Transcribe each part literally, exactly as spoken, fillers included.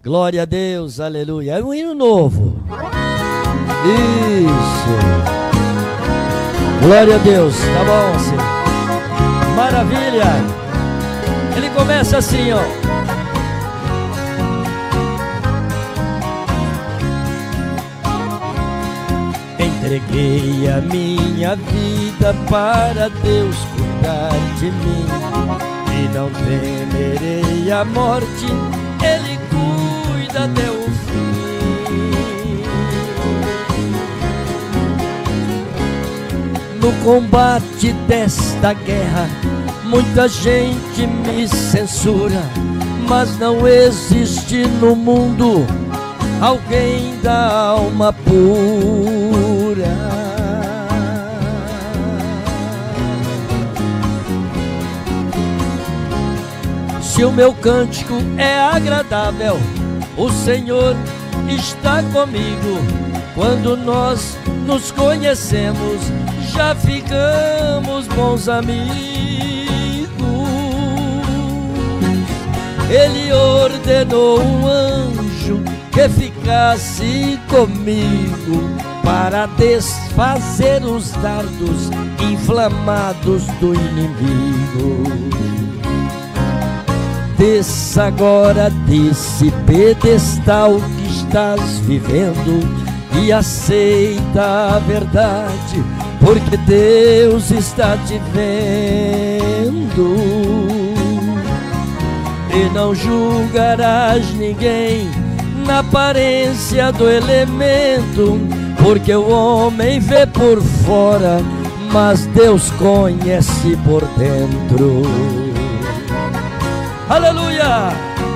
Glória a Deus, aleluia. É um hino novo. Isso. Glória a Deus. Tá bom, assim. Maravilha. Ele começa assim, ó. Entreguei a minha vida para Deus cuidar de mim, e não temerei a morte, Ele cuida até o fim. No combate desta guerra, muita gente me censura, mas não existe no mundo alguém da alma pura. Se o meu cântico é agradável, o Senhor está comigo. Quando nós nos conhecemos, já ficamos bons amigos. Ele ordenou um anjo que ficasse comigo para desfazer os dardos inflamados do inimigo. Desça agora desse pedestal que estás vivendo e aceita a verdade, porque Deus está te vendo. E não julgarás ninguém na aparência do elemento, porque o homem vê por fora, mas Deus conhece por dentro. Aleluia!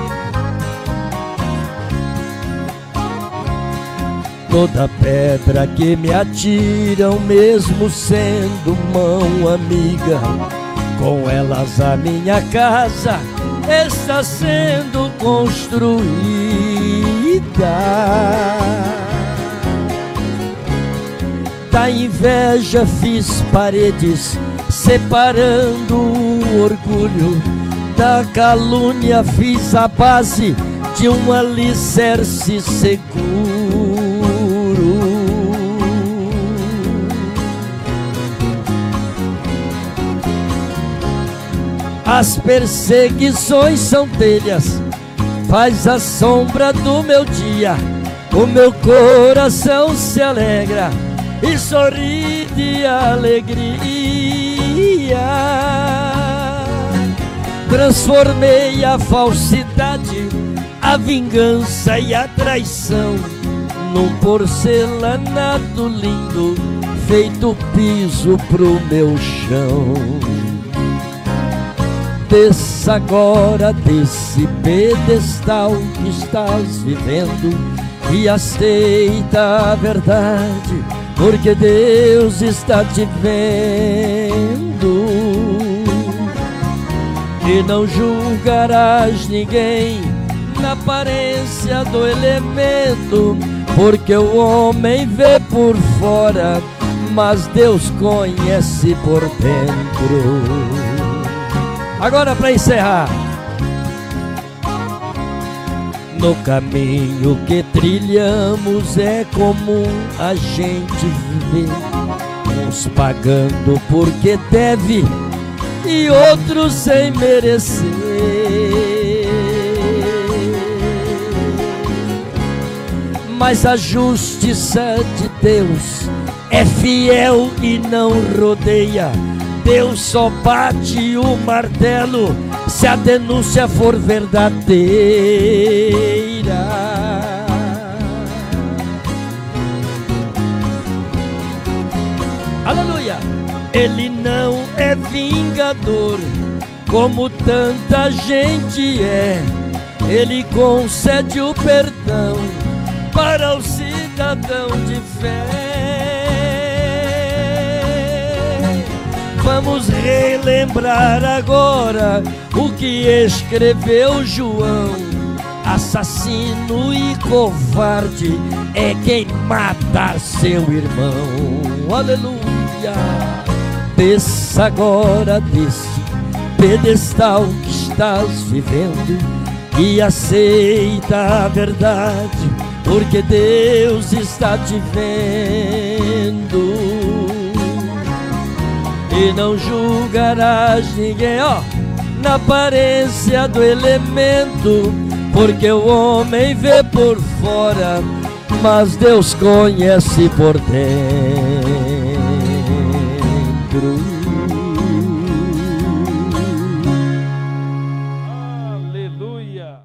Toda pedra que me atiram, mesmo sendo mão amiga, com elas a minha casa está sendo construída. Da inveja fiz paredes, separando o orgulho. Da calúnia fiz a base de um alicerce seguro. As perseguições são telhas, faz a sombra do meu dia. O meu coração se alegra e sorri de alegria. Transformei a falsidade, a vingança e a traição num porcelanato lindo, feito piso pro meu chão. Desça agora desse pedestal que estás vivendo e aceita a verdade, porque Deus está te vendo. E não julgarás ninguém na aparência do elemento, porque o homem vê por fora, mas Deus conhece por dentro. Agora, para encerrar, no caminho que trilhamos é comum a gente viver, uns pagando porque deve e outros sem merecer. Mas a justiça de Deus é fiel e não rodeia. Deus só bate o martelo se a denúncia for verdadeira. Aleluia! Ele não é vingador como tanta gente é. Ele concede o perdão para o cidadão de fé. Vamos relembrar agora o que escreveu João. Assassino e covarde é quem matar seu irmão. Aleluia! Desça agora desse pedestal que estás vivendo e aceita a verdade, porque Deus está te vendo. E não julgarás ninguém, ó, na aparência do elemento, porque o homem vê por fora, mas Deus conhece por dentro.